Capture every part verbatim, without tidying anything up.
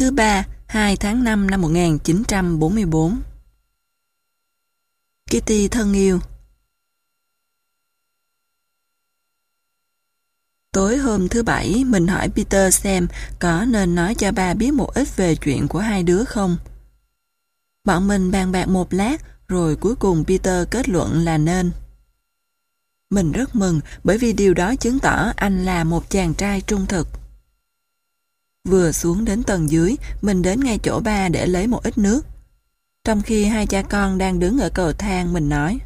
thứ ba, hai tháng năm năm một nghìn chín trăm bốn mươi tư. Kitty thân yêu. Tối hôm thứ Bảy, mình hỏi Peter xem có nên nói cho ba biết một ít về chuyện của hai đứa không. Bọn mình bàn bạc một lát, rồi cuối cùng Peter kết luận là nên. Mình rất mừng bởi vì điều đó chứng tỏ anh là một chàng trai trung thực. Vừa xuống đến tầng dưới, mình đến ngay chỗ ba để lấy một ít nước. Trong khi hai cha con đang đứng ở cầu thang, mình nói: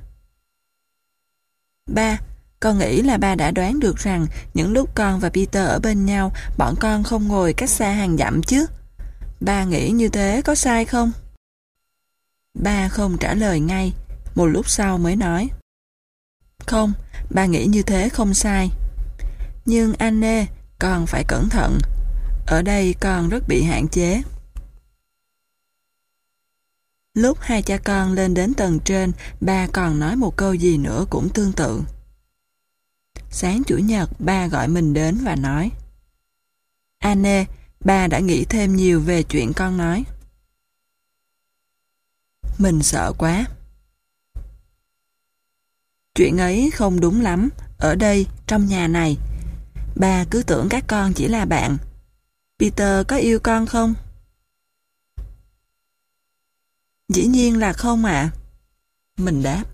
Ba, con nghĩ là ba đã đoán được rằng những lúc con và Peter ở bên nhau, bọn con không ngồi cách xa hàng dặm chứ. Ba nghĩ như thế có sai không? Ba không trả lời ngay, một lúc sau mới nói: Không, ba nghĩ như thế không sai. Nhưng Anne, con phải cẩn thận. Ở đây con rất bị hạn chế. Lúc hai cha con lên đến tầng trên, ba còn nói một câu gì nữa cũng tương tự. Sáng Chủ nhật, ba gọi mình đến và nói: Anne, ba đã nghĩ thêm nhiều về chuyện con nói. Mình sợ quá. Chuyện ấy không đúng lắm. Ở đây, trong nhà này, ba cứ tưởng các con chỉ là bạn. Peter có yêu con không? Dĩ nhiên là không ạ. Mình đáp.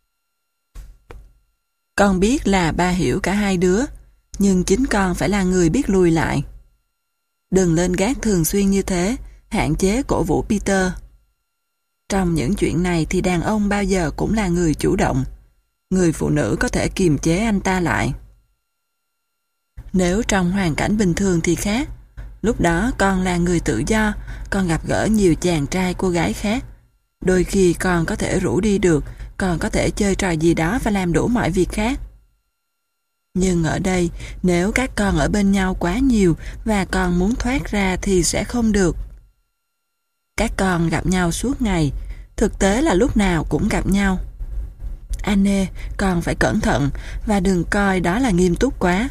Con biết là ba hiểu cả hai đứa, nhưng chính con phải là người biết lùi lại. Đừng lên gác thường xuyên như thế, hạn chế cổ vũ Peter. Trong những chuyện này thì đàn ông bao giờ cũng là người chủ động. Người phụ nữ có thể kiềm chế anh ta lại. Nếu trong hoàn cảnh bình thường thì khác. Lúc đó con là người tự do, con gặp gỡ nhiều chàng trai cô gái khác. Đôi khi con có thể rủ đi được, con có thể chơi trò gì đó và làm đủ mọi việc khác. Nhưng ở đây, nếu các con ở bên nhau quá nhiều và con muốn thoát ra thì sẽ không được. Các con gặp nhau suốt ngày, thực tế là lúc nào cũng gặp nhau. Anne, con phải cẩn thận và đừng coi đó là nghiêm túc quá.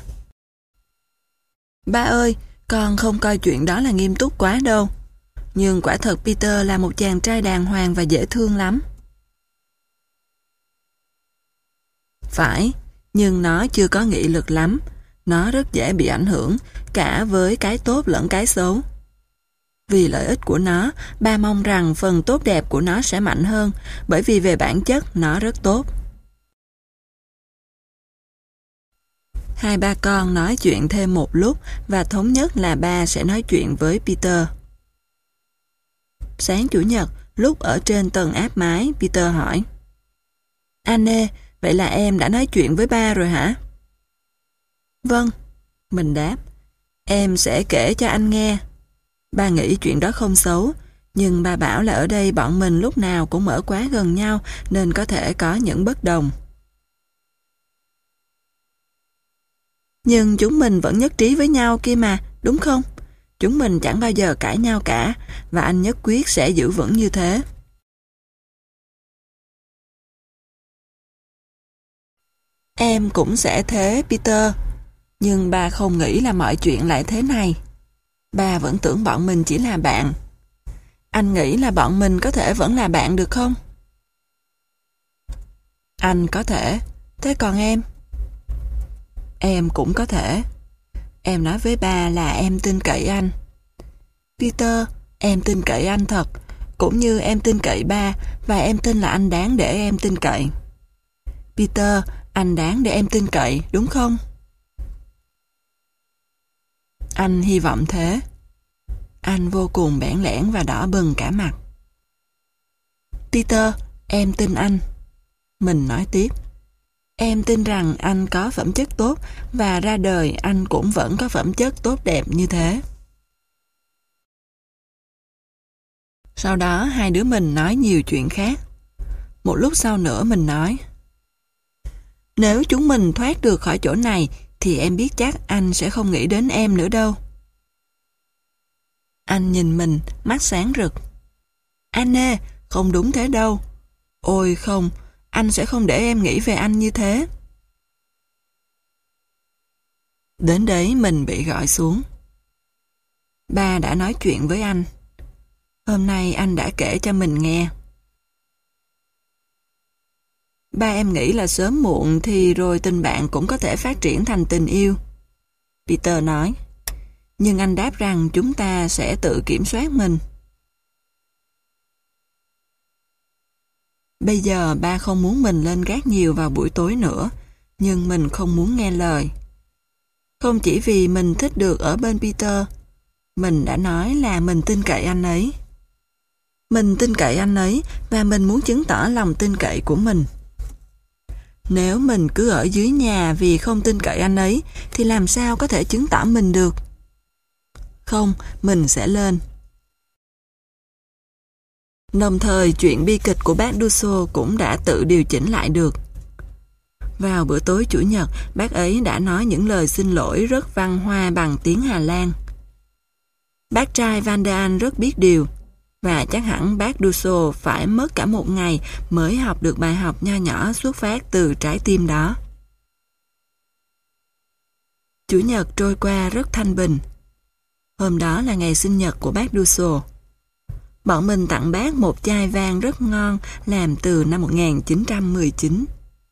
Ba ơi, con không coi chuyện đó là nghiêm túc quá đâu. Nhưng quả thật Peter là một chàng trai đàng hoàng và dễ thương lắm. Phải, nhưng nó chưa có nghị lực lắm. Nó rất dễ bị ảnh hưởng, cả với cái tốt lẫn cái xấu. Vì lợi ích của nó, ba mong rằng phần tốt đẹp của nó sẽ mạnh hơn, bởi vì về bản chất nó rất tốt. Hai ba con nói chuyện thêm một lúc và thống nhất là ba sẽ nói chuyện với Peter. Sáng Chủ nhật, lúc ở trên tầng áp mái, Peter hỏi: Anne, vậy là em đã nói chuyện với ba rồi hả? Vâng, mình đáp. Em sẽ kể cho anh nghe. Ba nghĩ chuyện đó không xấu, nhưng ba bảo là ở đây bọn mình lúc nào cũng ở quá gần nhau nên có thể có những bất đồng. Nhưng chúng mình vẫn nhất trí với nhau kia mà, đúng không? Chúng mình chẳng bao giờ cãi nhau cả, và anh nhất quyết sẽ giữ vững như thế. Em cũng sẽ thế, Peter. Nhưng ba không nghĩ là mọi chuyện lại thế này. Ba vẫn tưởng bọn mình chỉ là bạn. Anh nghĩ là bọn mình có thể vẫn là bạn được không? Anh có thể. Thế còn em? Em cũng có thể. Em nói với ba là em tin cậy anh. Peter, em tin cậy anh thật, cũng như em tin cậy ba, và em tin là anh đáng để em tin cậy. Peter, anh đáng để em tin cậy, đúng không? Anh hy vọng thế. Anh vô cùng bẽn lẽn và đỏ bừng cả mặt. Peter, em tin anh. Mình nói tiếp. Em tin rằng anh có phẩm chất tốt và ra đời anh cũng vẫn có phẩm chất tốt đẹp như thế. Sau đó hai đứa mình nói nhiều chuyện khác. Một lúc sau nữa mình nói: Nếu chúng mình thoát được khỏi chỗ này thì em biết chắc anh sẽ không nghĩ đến em nữa đâu. Anh nhìn mình, mắt sáng rực. Anne, không đúng thế đâu. Ôi không, anh sẽ không để em nghĩ về anh như thế. Đến đấy mình bị gọi xuống. Ba đã nói chuyện với anh. Hôm nay anh đã kể cho mình nghe. Ba em nghĩ là sớm muộn thì rồi tình bạn cũng có thể phát triển thành tình yêu. Peter nói. Nhưng anh đáp rằng chúng ta sẽ tự kiểm soát mình. Bây giờ ba không muốn mình lên gác nhiều vào buổi tối nữa, nhưng mình không muốn nghe lời. Không chỉ vì mình thích được ở bên Peter, mình đã nói là mình tin cậy anh ấy. Mình tin cậy anh ấy và mình muốn chứng tỏ lòng tin cậy của mình. Nếu mình cứ ở dưới nhà vì không tin cậy anh ấy, thì làm sao có thể chứng tỏ mình được? Không, mình sẽ lên. Đồng thời, chuyện bi kịch của bác Dusso cũng đã tự điều chỉnh lại được. Vào bữa tối Chủ nhật, bác ấy đã nói những lời xin lỗi rất văn hoa bằng tiếng Hà Lan. Bác trai Van der An rất biết điều, và chắc hẳn bác Dusso phải mất cả một ngày mới học được bài học nho nhỏ xuất phát từ trái tim đó. Chủ nhật trôi qua rất thanh bình. Hôm đó là ngày sinh nhật của bác Dusso. Bọn mình tặng bác một chai vang rất ngon làm từ năm một nghìn chín trăm mười chín.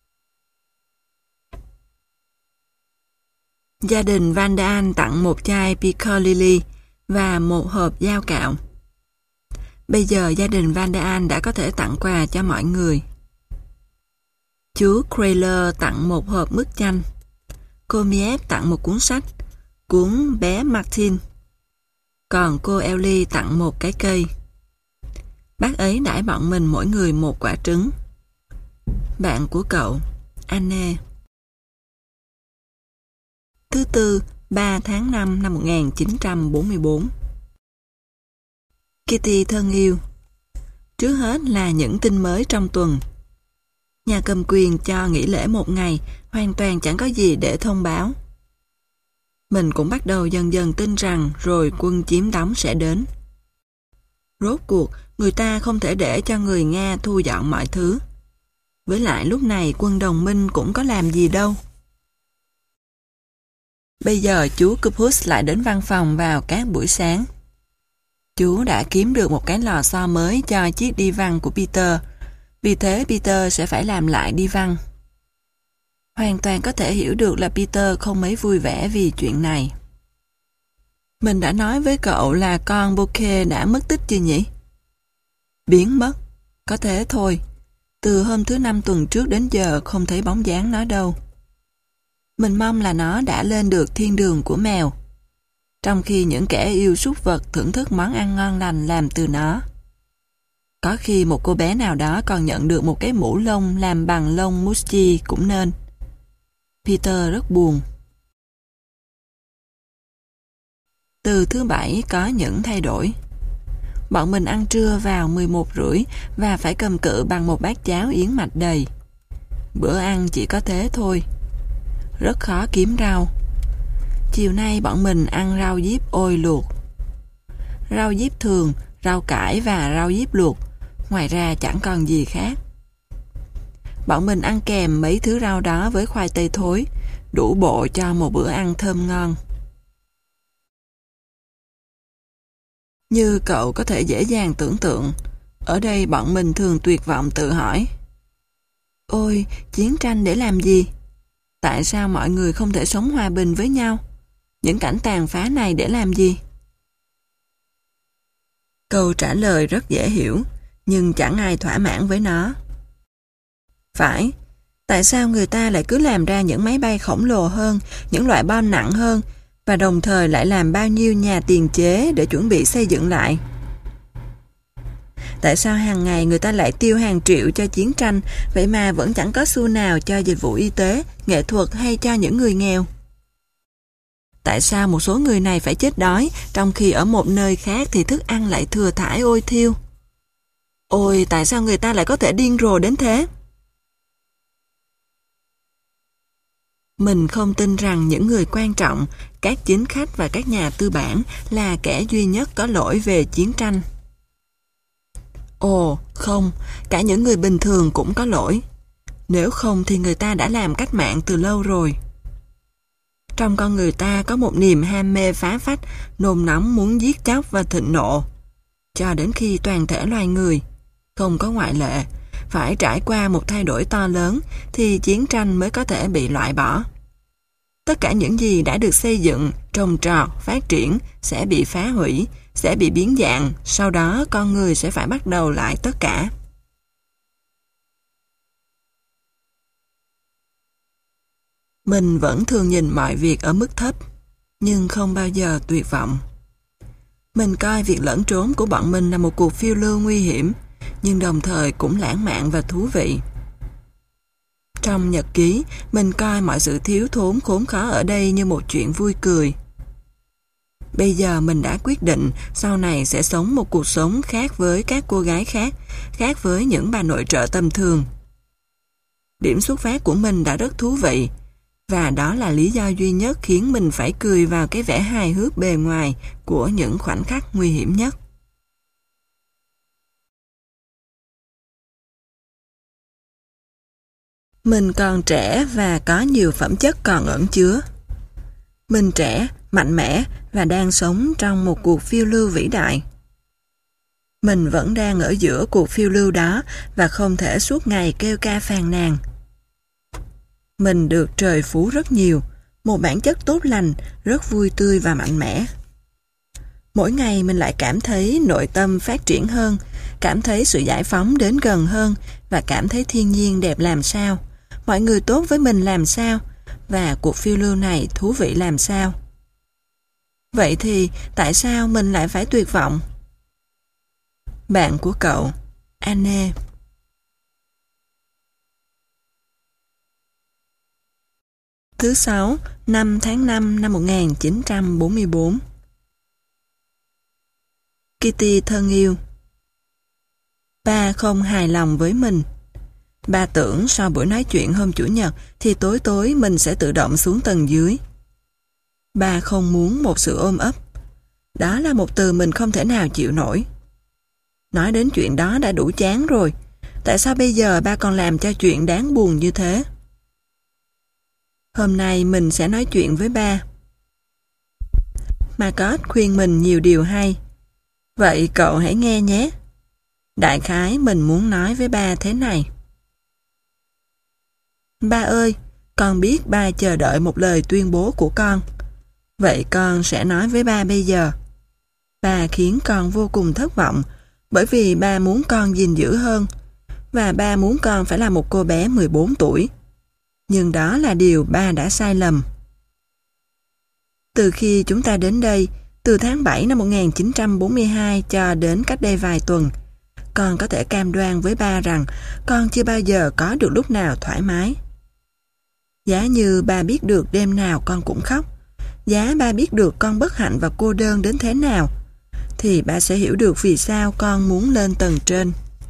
Gia đình Van der An tặng một chai Piccalilli và một hộp dao cạo. Bây giờ gia đình Van der An đã có thể tặng quà cho mọi người. Chú Krayler tặng một hộp mứt chanh. Cô Miep tặng một cuốn sách, cuốn Bé Martin. Còn cô Ellie tặng một cái cây. Bác ấy đãi bọn mình mỗi người một quả trứng. Bạn của cậu, Anne. Thứ tư, ba tháng năm năm một nghìn chín trăm bốn mươi bốn. Kitty thân yêu. Trước hết là những tin mới trong tuần. Nhà cầm quyền cho nghỉ lễ một ngày, hoàn toàn chẳng có gì để thông báo. Mình cũng bắt đầu dần dần tin rằng rồi quân chiếm đóng sẽ đến. Rốt cuộc, người ta không thể để cho người Nga thu dọn mọi thứ. Với lại lúc này quân đồng minh cũng có làm gì đâu. Bây giờ chú Kupus lại đến văn phòng vào các buổi sáng. Chú đã kiếm được một cái lò xo mới cho chiếc đi văn của Peter. Vì thế Peter sẽ phải làm lại đi văn. Hoàn toàn có thể hiểu được là Peter không mấy vui vẻ vì chuyện này. Mình đã nói với cậu là con Bouquet đã mất tích chưa nhỉ? Biến mất. Có thế thôi. Từ hôm thứ năm tuần trước đến giờ không thấy bóng dáng nó đâu. Mình mong là nó đã lên được thiên đường của mèo. Trong khi những kẻ yêu súc vật thưởng thức món ăn ngon lành làm từ nó. Có khi một cô bé nào đó còn nhận được một cái mũ lông làm bằng lông muschi cũng nên. Peter rất buồn. Từ thứ bảy có những thay đổi. Bọn mình ăn trưa vào mười một rưỡi và phải cầm cự bằng một bát cháo yến mạch đầy. Bữa ăn chỉ có thế thôi. Rất khó kiếm rau. Chiều nay bọn mình ăn rau diếp ôi luộc. Rau diếp thường, rau cải và rau diếp luộc. Ngoài ra chẳng còn gì khác. Bọn mình ăn kèm mấy thứ rau đó với khoai tây thối, đủ bộ cho một bữa ăn thơm ngon. Như cậu có thể dễ dàng tưởng tượng, ở đây bọn mình thường tuyệt vọng tự hỏi. Ôi, chiến tranh để làm gì? Tại sao mọi người không thể sống hòa bình với nhau? Những cảnh tàn phá này để làm gì? Câu trả lời rất dễ hiểu, nhưng chẳng ai thỏa mãn với nó. Phải, tại sao người ta lại cứ làm ra những máy bay khổng lồ hơn, những loại bom nặng hơn, và đồng thời lại làm bao nhiêu nhà tiền chế để chuẩn bị xây dựng lại? Tại sao hàng ngày người ta lại tiêu hàng triệu cho chiến tranh, vậy mà vẫn chẳng có xu nào cho dịch vụ y tế, nghệ thuật hay cho những người nghèo? Tại sao một số người này phải chết đói, trong khi ở một nơi khác thì thức ăn lại thừa thãi ôi thiêu? Ôi, tại sao người ta lại có thể điên rồ đến thế? Mình không tin rằng những người quan trọng, các chính khách và các nhà tư bản là kẻ duy nhất có lỗi về chiến tranh. Ồ, không, cả những người bình thường cũng có lỗi. Nếu không thì người ta đã làm cách mạng từ lâu rồi. Trong con người ta có một niềm ham mê phá phách, nôn nóng muốn giết chóc và thịnh nộ. cho đến khi toàn thể loài người, không có ngoại lệ, phải trải qua một thay đổi to lớn thì chiến tranh mới có thể bị loại bỏ. Tất cả những gì đã được xây dựng, trồng trọt, phát triển sẽ bị phá hủy, sẽ bị biến dạng, sau đó con người sẽ phải bắt đầu lại tất cả. Mình vẫn thường nhìn mọi việc ở mức thấp, nhưng không bao giờ tuyệt vọng. Mình coi việc lẫn trốn của bọn mình là một cuộc phiêu lưu nguy hiểm, nhưng đồng thời cũng lãng mạn và thú vị. Trong nhật ký, mình coi mọi sự thiếu thốn khốn khó ở đây như một chuyện vui cười. Bây giờ mình đã quyết định sau này sẽ sống một cuộc sống khác với các cô gái khác, khác với những bà nội trợ tầm thường. Điểm xuất phát của mình đã rất thú vị, và đó là lý do duy nhất khiến mình phải cười vào cái vẻ hài hước bề ngoài của những khoảnh khắc nguy hiểm nhất. Mình còn trẻ và có nhiều phẩm chất còn ẩn chứa. Mình trẻ, mạnh mẽ và đang sống trong một cuộc phiêu lưu vĩ đại. Mình vẫn đang ở giữa cuộc phiêu lưu đó và không thể suốt ngày kêu ca phàn nàn. Mình được trời phú rất nhiều, một bản chất tốt lành, rất vui tươi và mạnh mẽ. Mỗi ngày mình lại cảm thấy nội tâm phát triển hơn, cảm thấy sự giải phóng đến gần hơn và cảm thấy thiên nhiên đẹp làm sao, mọi người tốt với mình làm sao và cuộc phiêu lưu này thú vị làm sao. Vậy thì tại sao mình lại phải tuyệt vọng? Bạn của cậu, Anne. Thứ sáu, năm tháng năm năm một nghìn chín trăm bốn mươi bốn. Kitty thân yêu. Ba không hài lòng với mình. Ba tưởng sau buổi nói chuyện hôm Chủ nhật thì tối tối mình sẽ tự động xuống tầng dưới. Ba không muốn một sự ôm ấp. Đó là một từ mình không thể nào chịu nổi. Nói đến chuyện đó đã đủ chán rồi. Tại sao bây giờ ba còn làm cho chuyện đáng buồn như thế? Hôm nay mình sẽ nói chuyện với ba. Margot khuyên mình nhiều điều hay. Vậy cậu hãy nghe nhé. Đại khái mình muốn nói với ba thế này. Ba ơi, con biết ba chờ đợi một lời tuyên bố của con. Vậy con sẽ nói với ba bây giờ. Ba khiến con vô cùng thất vọng, bởi vì ba muốn con gìn giữ hơn, và ba muốn con phải là một cô bé mười bốn tuổi. Nhưng đó là điều ba đã sai lầm. Từ khi chúng ta đến đây, từ tháng bảy năm một nghìn chín trăm bốn mươi hai cho đến cách đây vài tuần, con có thể cam đoan với ba rằng con chưa bao giờ có được lúc nào thoải mái. Giá như ba biết được đêm nào con cũng khóc, giá ba biết được con bất hạnh và cô đơn đến thế nào, thì ba sẽ hiểu được vì sao con muốn lên tầng trên.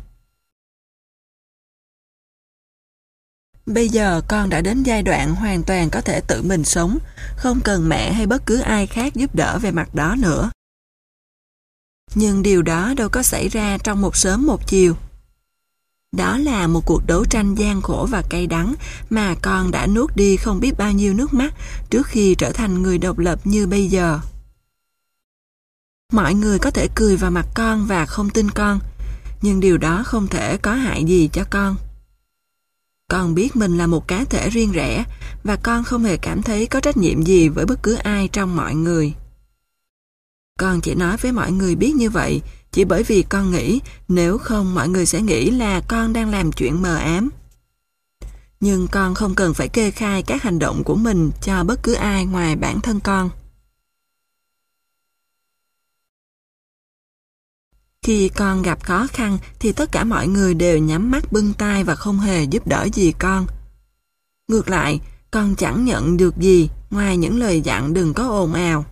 Bây giờ con đã đến giai đoạn hoàn toàn có thể tự mình sống, không cần mẹ hay bất cứ ai khác giúp đỡ về mặt đó nữa. Nhưng điều đó đâu có xảy ra trong một sớm một chiều. Đó là một cuộc đấu tranh gian khổ và cay đắng mà con đã nuốt đi không biết bao nhiêu nước mắt trước khi trở thành người độc lập như bây giờ. Mọi người có thể cười vào mặt con và không tin con, nhưng điều đó không thể có hại gì cho con. Con biết mình là một cá thể riêng rẽ và con không hề cảm thấy có trách nhiệm gì với bất cứ ai trong mọi người. Con chỉ nói với mọi người biết như vậy chỉ bởi vì con nghĩ nếu không mọi người sẽ nghĩ là con đang làm chuyện mờ ám. Nhưng con không cần phải kê khai các hành động của mình cho bất cứ ai ngoài bản thân con. Khi con gặp khó khăn thì tất cả mọi người đều nhắm mắt bưng tai và không hề giúp đỡ gì con. Ngược lại, con chẳng nhận được gì ngoài những lời dặn đừng có ồn ào.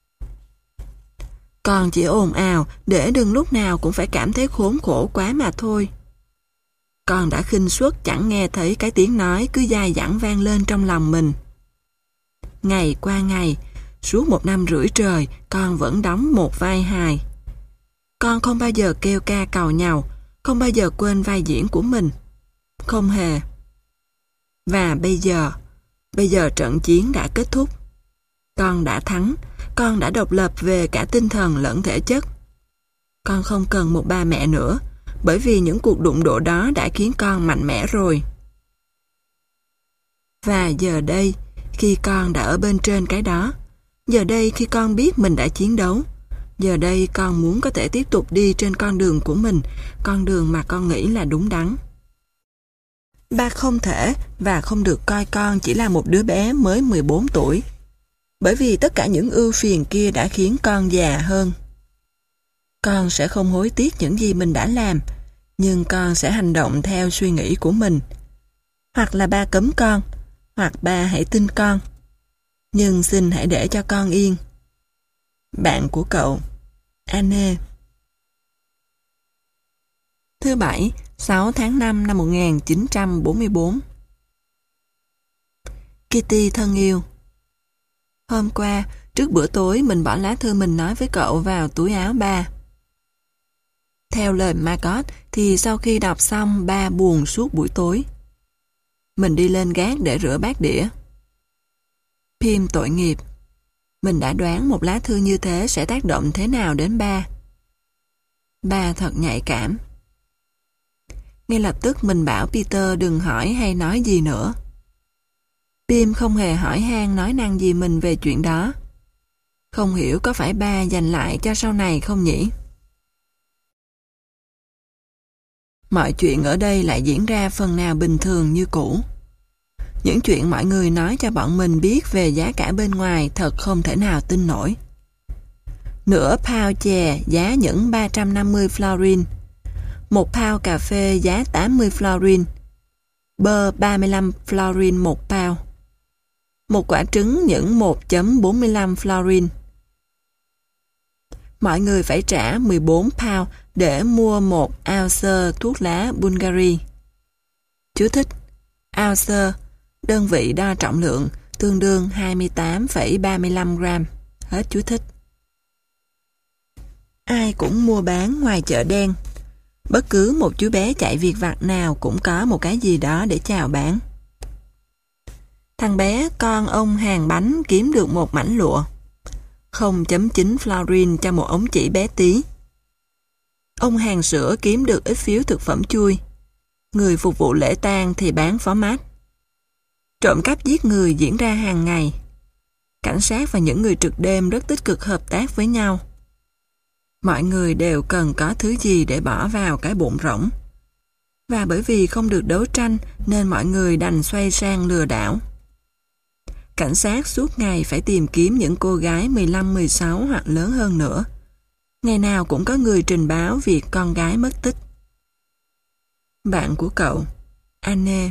Con chỉ ồn ào để đừng lúc nào cũng phải cảm thấy khốn khổ quá mà thôi. Con đã khinh suất chẳng nghe thấy cái tiếng nói cứ dai dẳng vang lên trong lòng mình. Ngày qua ngày, suốt một năm rưỡi trời, con vẫn đóng một vai hài. Con không bao giờ kêu ca càu nhàu, không bao giờ quên vai diễn của mình. Không hề. Và bây giờ, bây giờ trận chiến đã kết thúc. Con đã thắng, con đã độc lập về cả tinh thần lẫn thể chất. Con không cần một ba mẹ nữa, bởi vì những cuộc đụng độ đó đã khiến con mạnh mẽ rồi. Và giờ đây, khi con đã ở bên trên cái đó, giờ đây khi con biết mình đã chiến đấu, giờ đây con muốn có thể tiếp tục đi trên con đường của mình, con đường mà con nghĩ là đúng đắn. Ba không thể và không được coi con chỉ là một đứa bé mới mười bốn tuổi, bởi vì tất cả những ưu phiền kia đã khiến con già hơn. Con sẽ không hối tiếc những gì mình đã làm, nhưng con sẽ hành động theo suy nghĩ của mình. Hoặc là ba cấm con, hoặc ba hãy tin con. Nhưng xin hãy để cho con yên. Bạn của cậu, Anne. Thứ Bảy, sáu tháng năm năm một nghìn chín trăm bốn mươi bốn. Kitty thân yêu. Hôm qua, trước bữa tối mình bỏ lá thư mình nói với cậu vào túi áo ba. Theo lời Margot thì sau khi đọc xong ba buồn suốt buổi tối. Mình đi lên gác để rửa bát đĩa. Pim tội nghiệp. Mình đã đoán một lá thư như thế sẽ tác động thế nào đến ba. Ba thật nhạy cảm. Ngay lập tức mình bảo Peter đừng hỏi hay nói gì nữa. Pim không hề hỏi han nói năng gì mình về chuyện đó. Không hiểu có phải ba dành lại cho sau này không nhỉ? Mọi chuyện ở đây lại diễn ra phần nào bình thường như cũ. Những chuyện mọi người nói cho bọn mình biết về giá cả bên ngoài thật không thể nào tin nổi. Nửa pound chè giá những ba trăm năm mươi florin, một pound cà phê giá tám mươi florin, bơ ba mươi lăm florin một pound, một quả trứng những một phẩy bốn mươi lăm florin. Mọi người phải trả mười bốn pound để mua một ounce thuốc lá Bulgari. Chú thích: ounce, đơn vị đo trọng lượng, tương đương hai mươi tám phẩy ba mươi lăm gram. Hết chú thích. Ai cũng mua bán ngoài chợ đen. Bất cứ một chú bé chạy việc vặt nào cũng có một cái gì đó để chào bán. Thằng bé con ông hàng bánh kiếm được một mảnh lụa, không phẩy chín florin cho một ống chỉ bé tí. Ông hàng sữa kiếm được ít phiếu thực phẩm chui. Người phục vụ lễ tang thì bán phó mát. Trộm cắp giết người diễn ra hàng ngày. Cảnh sát và những người trực đêm rất tích cực hợp tác với nhau. Mọi người đều cần có thứ gì để bỏ vào cái bụng rỗng. Và bởi vì không được đấu tranh nên mọi người đành xoay sang lừa đảo. Cảnh sát suốt ngày phải tìm kiếm những cô gái mười lăm mười sáu hoặc lớn hơn nữa. Ngày nào cũng có người trình báo việc con gái mất tích. Bạn của cậu, Anne.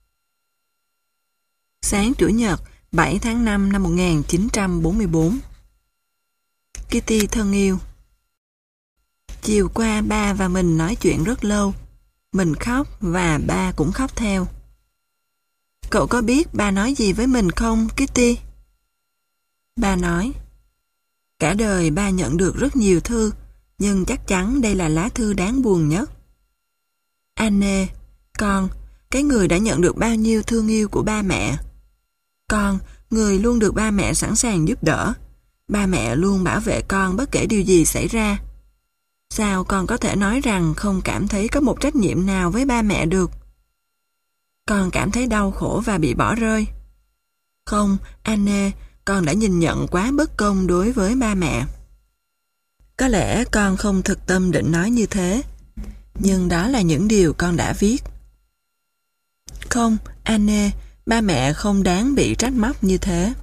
Sáng Chủ nhật, bảy tháng năm năm một nghìn chín trăm bốn mươi bốn. Kitty thân yêu. Chiều qua ba và mình nói chuyện rất lâu. Mình khóc và ba cũng khóc theo. Cậu có biết ba nói gì với mình không, Kitty? Ba nói, cả đời ba nhận được rất nhiều thư, nhưng chắc chắn đây là lá thư đáng buồn nhất. Anne, con, cái người đã nhận được bao nhiêu thương yêu của ba mẹ. Con, người luôn được ba mẹ sẵn sàng giúp đỡ. Ba mẹ luôn bảo vệ con bất kể điều gì xảy ra. Sao con có thể nói rằng không cảm thấy có một trách nhiệm nào với ba mẹ được? Con cảm thấy đau khổ và bị bỏ rơi. Không, Anne, con đã nhìn nhận quá bất công đối với ba mẹ. Có lẽ con không thực tâm định nói như thế, nhưng đó là những điều con đã viết. Không, Anne, ba mẹ không đáng bị trách móc như thế.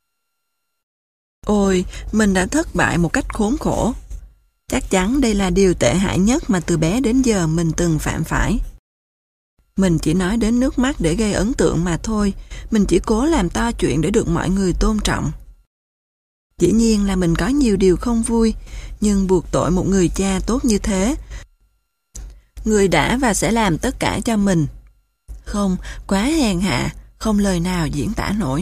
Ôi, mình đã thất bại một cách khốn khổ. Chắc chắn đây là điều tệ hại nhất mà từ bé đến giờ mình từng phạm phải. Mình chỉ nói đến nước mắt để gây ấn tượng mà thôi, mình chỉ cố làm to chuyện để được mọi người tôn trọng. Dĩ nhiên là mình có nhiều điều không vui, nhưng buộc tội một người cha tốt như thế, người đã và sẽ làm tất cả cho mình. Không, quá hèn hạ, không lời nào diễn tả nổi.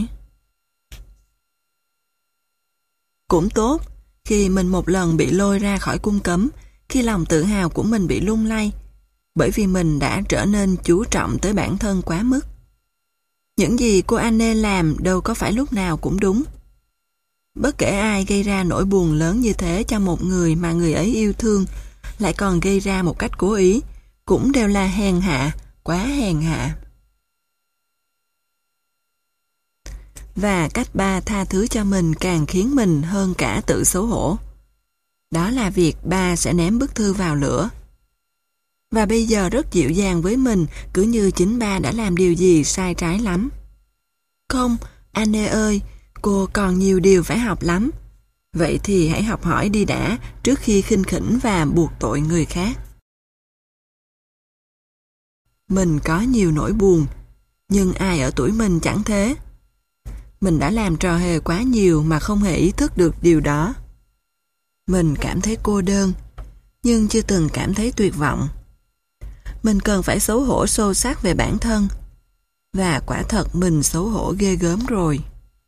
Cũng tốt, khi mình một lần bị lôi ra khỏi cung cấm, khi lòng tự hào của mình bị lung lay, bởi vì mình đã trở nên chú trọng tới bản thân quá mức. Những gì cô Anne làm đâu có phải lúc nào cũng đúng. Bất kể ai gây ra nỗi buồn lớn như thế cho một người mà người ấy yêu thương, lại còn gây ra một cách cố ý, cũng đều là hèn hạ, quá hèn hạ. Và cách ba tha thứ cho mình càng khiến mình hơn cả tự xấu hổ. Đó là việc ba sẽ ném bức thư vào lửa. Và bây giờ rất dịu dàng với mình, cứ như chính ba đã làm điều gì sai trái lắm. Không, Anne ơi, cô còn nhiều điều phải học lắm. Vậy thì hãy học hỏi đi đã, trước khi khinh khỉnh và buộc tội người khác. Mình có nhiều nỗi buồn, nhưng ai ở tuổi mình chẳng thế. Mình đã làm trò hề quá nhiều mà không hề ý thức được điều đó. Mình cảm thấy cô đơn, nhưng chưa từng cảm thấy tuyệt vọng. Mình cần phải xấu hổ sâu sắc về bản thân, và quả thật mình xấu hổ ghê gớm rồi.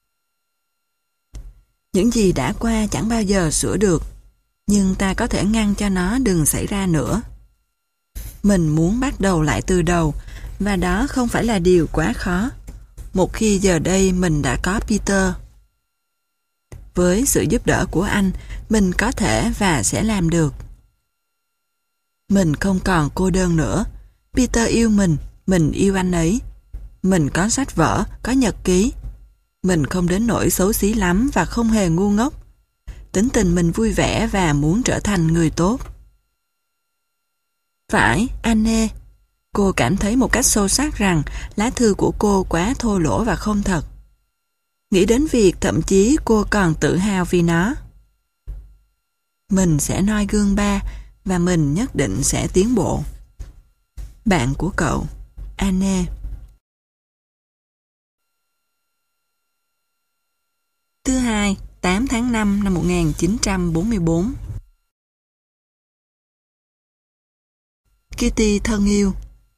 Những gì đã qua chẳng bao giờ sửa được, nhưng ta có thể ngăn cho nó đừng xảy ra nữa. Mình muốn bắt đầu lại từ đầu, và đó không phải là điều quá khó, một khi giờ đây mình đã có Peter. Với sự giúp đỡ của anh, mình có thể và sẽ làm được. Mình không còn cô đơn nữa. Peter yêu mình, mình yêu anh ấy. Mình có sách vở, có nhật ký. Mình không đến nỗi xấu xí lắm và không hề ngu ngốc. Tính tình mình vui vẻ và muốn trở thành người tốt. Phải, Anne. Cô cảm thấy một cách sâu sắc rằng lá thư của cô quá thô lỗ và không thật. Nghĩ đến việc thậm chí cô còn tự hào vì nó. Mình sẽ noi gương ba và mình nhất định sẽ tiến bộ. Bạn của cậu, Anne. Thứ hai, tám tháng năm năm một nghìn chín trăm bốn mươi bốn. Kitty thân yêu.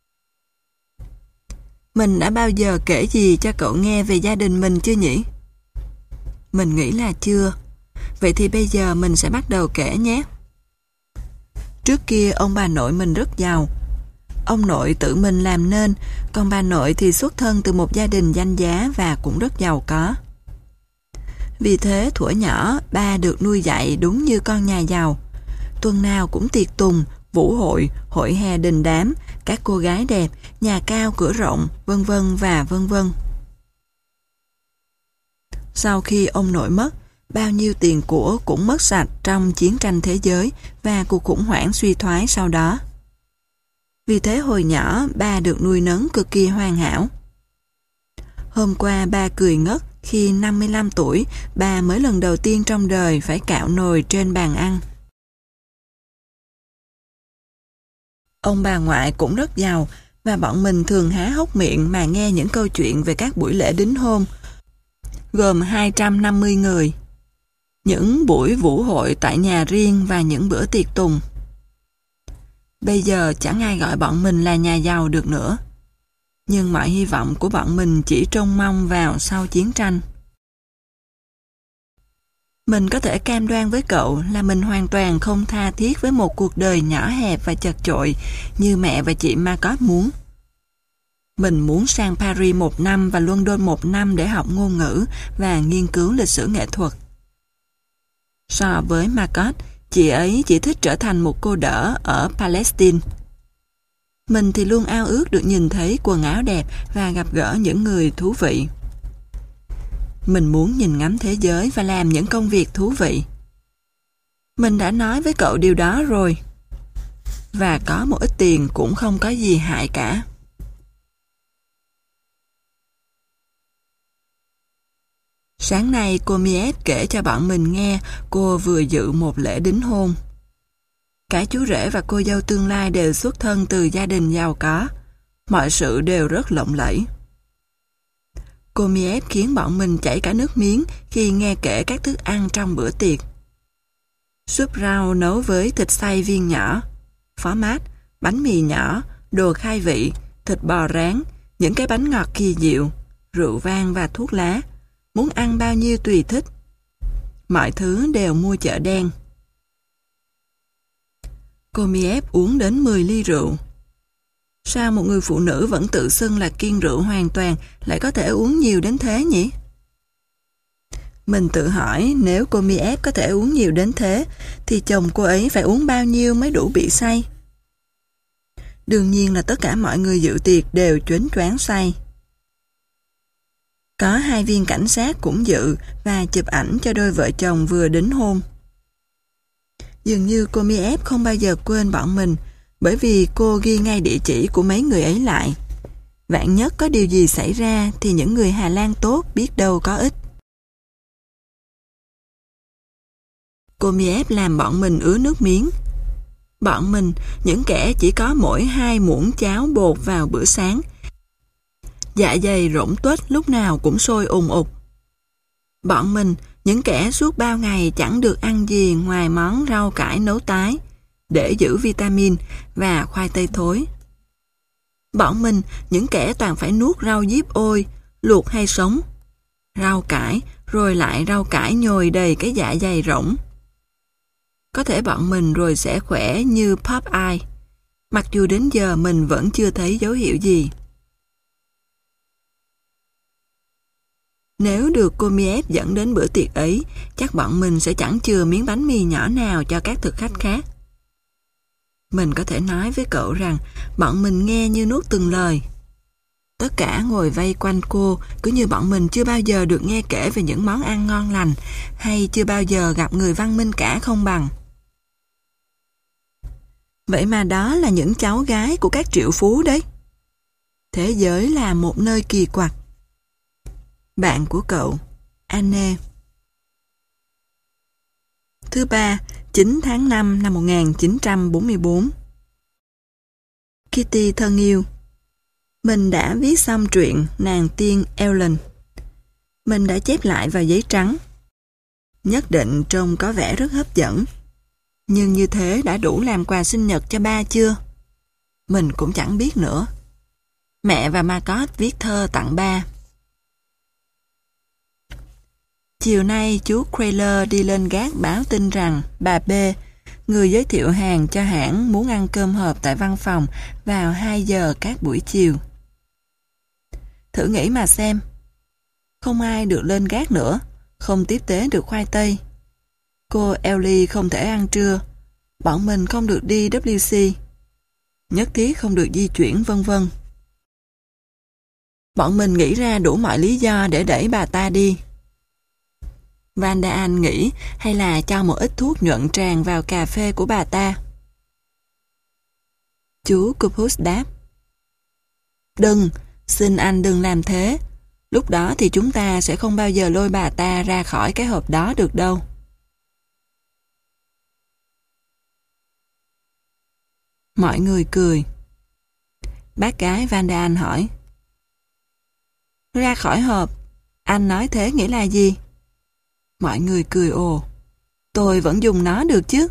Mình đã bao giờ kể gì cho cậu nghe về gia đình mình chưa nhỉ? Mình nghĩ là chưa. Vậy thì bây giờ mình sẽ bắt đầu kể nhé. Trước kia ông bà nội mình rất giàu. Ông nội tự mình làm nên, còn bà nội thì xuất thân từ một gia đình danh giá và cũng rất giàu có. Vì thế thuở nhỏ ba được nuôi dạy đúng như con nhà giàu. Tuần nào cũng tiệc tùng, vũ hội, hội hè đình đám, các cô gái đẹp, nhà cao cửa rộng, vân vân và vân vân. Sau khi ông nội mất, bao nhiêu tiền của cũng mất sạch trong chiến tranh thế giới và cuộc khủng hoảng suy thoái sau đó. Vì thế hồi nhỏ ba được nuôi nấng cực kỳ hoàn hảo. Hôm qua ba cười ngất khi năm mươi lăm tuổi ba mới lần đầu tiên trong đời phải cạo nồi trên bàn ăn. Ông bà ngoại cũng rất giàu và bọn mình thường há hốc miệng mà nghe những câu chuyện về các buổi lễ đính hôn, gồm hai trăm năm mươi người, những buổi vũ hội tại nhà riêng và những bữa tiệc tùng. Bây giờ chẳng ai gọi bọn mình là nhà giàu được nữa, nhưng mọi hy vọng của bọn mình chỉ trông mong vào sau chiến tranh. Mình có thể cam đoan với cậu là mình hoàn toàn không tha thiết với một cuộc đời nhỏ hẹp và chật chội như mẹ và chị Margot muốn. Mình muốn sang Paris một năm và London một năm để học ngôn ngữ và nghiên cứu lịch sử nghệ thuật. So với Margot, chị ấy chỉ thích trở thành một cô đỡ ở Palestine. Mình thì luôn ao ước được nhìn thấy quần áo đẹp và gặp gỡ những người thú vị. Mình muốn nhìn ngắm thế giới và làm những công việc thú vị. Mình đã nói với cậu điều đó rồi. Và có một ít tiền cũng không có gì hại cả. Sáng nay cô Miette kể cho bọn mình nghe cô vừa dự một lễ đính hôn. Cả chú rể và cô dâu tương lai đều xuất thân từ gia đình giàu có. Mọi sự đều rất lộng lẫy. Cô Miette khiến bọn mình chảy cả nước miếng khi nghe kể các thức ăn trong bữa tiệc. Súp rau nấu với thịt xay viên nhỏ, phó mát, bánh mì nhỏ, đồ khai vị, thịt bò rán, những cái bánh ngọt kỳ diệu, rượu vang và thuốc lá. Muốn ăn bao nhiêu tùy thích. Mọi thứ đều mua chợ đen. Cô Miette uống đến mười ly rượu. Sao một người phụ nữ vẫn tự xưng là kiêng rượu hoàn toàn lại có thể uống nhiều đến thế nhỉ? Mình tự hỏi nếu cô Mi ép có thể uống nhiều đến thế, thì chồng cô ấy phải uống bao nhiêu mới đủ bị say? Đương nhiên là tất cả mọi người dự tiệc đều choáng choáng say. Có hai viên cảnh sát cũng dự và chụp ảnh cho đôi vợ chồng vừa đính hôn. Dường như cô Mi ép không bao giờ quên bọn mình, bởi vì cô ghi ngay địa chỉ của mấy người ấy lại. Vạn nhất có điều gì xảy ra thì những người Hà Lan tốt biết đâu có ích. Cô Mi ép làm bọn mình ứa nước miếng. Bọn mình, những kẻ chỉ có mỗi hai muỗng cháo bột vào bữa sáng. Dạ dày rỗng tuếch lúc nào cũng sôi ùn ục. Bọn mình, những kẻ suốt bao ngày chẳng được ăn gì ngoài món rau cải nấu tái, để giữ vitamin và khoai tây thối. Bọn mình, những kẻ toàn phải nuốt rau diếp ôi, luộc hay sống. Rau cải, rồi lại rau cải nhồi đầy cái dạ dày rỗng. Có thể bọn mình rồi sẽ khỏe như Popeye, mặc dù đến giờ mình vẫn chưa thấy dấu hiệu gì. Nếu được cô Mi ép dẫn đến bữa tiệc ấy, chắc bọn mình sẽ chẳng chừa miếng bánh mì nhỏ nào cho các thực khách khác. Mình có thể nói với cậu rằng bọn mình nghe như nuốt từng lời. Tất cả ngồi vây quanh cô, cứ như bọn mình chưa bao giờ được nghe kể về những món ăn ngon lành, hay chưa bao giờ gặp người văn minh cả không bằng. Vậy mà đó là những cháu gái của các triệu phú đấy. Thế giới là một nơi kỳ quặc. Bạn của cậu, Anne. Thứ ba, chín tháng năm năm một nghìn chín trăm bốn mươi bốn. Kitty thân yêu, mình đã viết xong truyện Nàng tiên Ellen. Mình đã chép lại vào giấy trắng. Nhất định trông có vẻ rất hấp dẫn. Nhưng như thế đã đủ làm quà sinh nhật cho ba chưa? Mình cũng chẳng biết nữa. Mẹ và Margot viết thơ tặng ba. Chiều nay chú Crayler đi lên gác báo tin rằng bà B, người giới thiệu hàng cho hãng, muốn ăn cơm hộp tại văn phòng vào hai giờ các buổi chiều. Thử nghĩ mà xem. Không ai được lên gác nữa, không tiếp tế được khoai tây. Cô Ellie không thể ăn trưa, bọn mình không được đi W C, nhất thiết không được di chuyển vân vân. Bọn mình nghĩ ra đủ mọi lý do để đẩy bà ta đi. Vanda An nghĩ hay là cho một ít thuốc nhuận tràn vào cà phê của bà ta. Chú Cupus đáp: Đừng, xin anh đừng làm thế. Lúc đó thì chúng ta sẽ không bao giờ lôi bà ta ra khỏi cái hộp đó được đâu. Mọi người cười. Bác gái Vanda An hỏi: Ra khỏi hộp, anh nói thế nghĩa là gì? Mọi người cười ồ. Tôi vẫn dùng nó được chứ?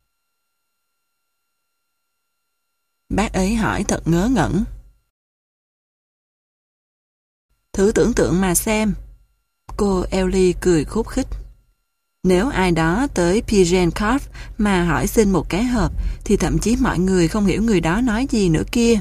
Bác ấy hỏi thật ngớ ngẩn. Thử tưởng tượng mà xem. Cô Ellie cười khúc khích. Nếu ai đó tới Pigeon Cove mà hỏi xin một cái hộp, thì thậm chí mọi người không hiểu người đó nói gì nữa kia.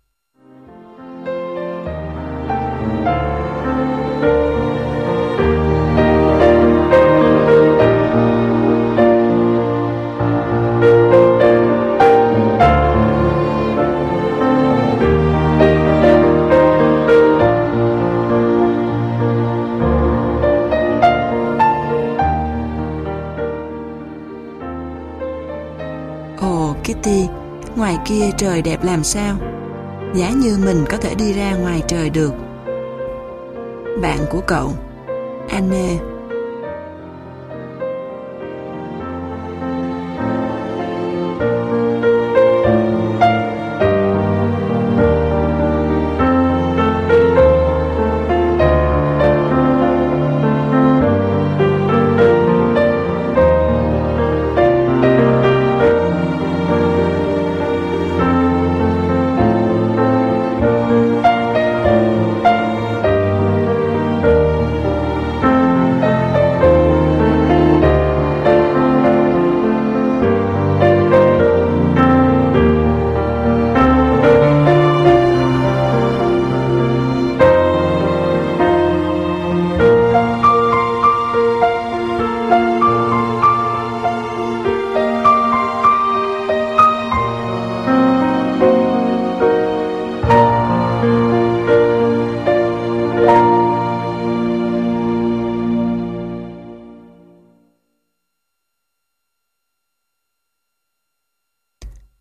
Kitty, ngoài kia trời đẹp làm sao? Giá như mình có thể đi ra ngoài trời được. Bạn của cậu, Anne.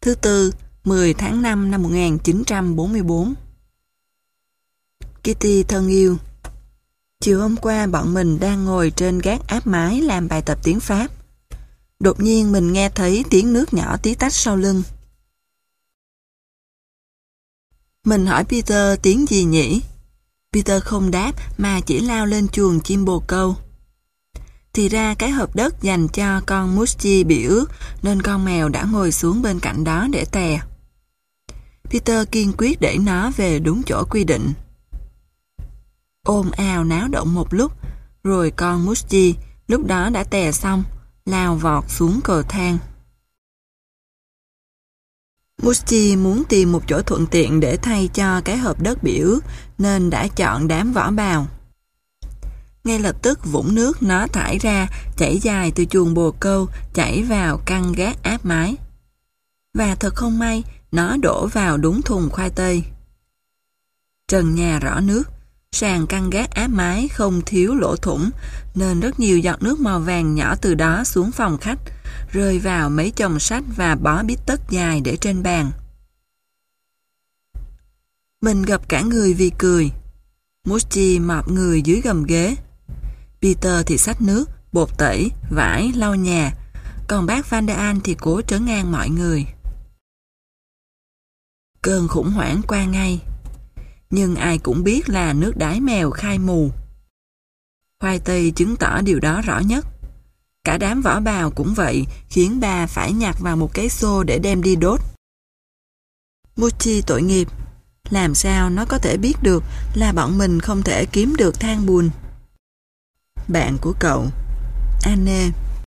Thứ tư, mười tháng năm năm một nghìn chín trăm bốn mươi bốn. Kitty thân yêu, chiều hôm qua bọn mình đang ngồi trên gác áp mái làm bài tập tiếng Pháp. Đột nhiên mình nghe thấy tiếng nước nhỏ tí tách sau lưng. Mình hỏi Peter tiếng gì nhỉ? Peter không đáp mà chỉ lao lên chuồng chim bồ câu. Thì ra cái hộp đất dành cho con Muschi bị ướt nên con mèo đã ngồi xuống bên cạnh đó để tè. Peter kiên quyết để nó về đúng chỗ quy định. Ồn ào náo động một lúc, rồi con Muschi lúc đó đã tè xong, lao vọt xuống cầu thang. Muschi muốn tìm một chỗ thuận tiện để thay cho cái hộp đất bị ướt nên đã chọn đám vỏ bào. Ngay lập tức vũng nước nó thải ra chảy dài từ chuồng bồ câu chảy vào căn gác áp mái. Và thật không may, nó đổ vào đúng thùng khoai tây. Trần nhà rõ nước, sàn căn gác áp mái không thiếu lỗ thủng nên rất nhiều giọt nước màu vàng nhỏ từ đó xuống phòng khách, rơi vào mấy chồng sách và bó bít tất dài để trên bàn. Mình gập cả người vì cười. Muschi mọp người dưới gầm ghế. Peter thì xách nước, bột tẩy, vải, lau nhà, còn bác Van der An thì cố trấn an mọi người. Cơn khủng hoảng qua ngay. Nhưng ai cũng biết là nước đái mèo khai mù. Khoai tây chứng tỏ điều đó rõ nhất. Cả đám vỏ bào cũng vậy, khiến bà phải nhặt vào một cái xô để đem đi đốt. Muschi tội nghiệp. Làm sao nó có thể biết được là bọn mình không thể kiếm được than bùn? Bạn của cậu, Anne.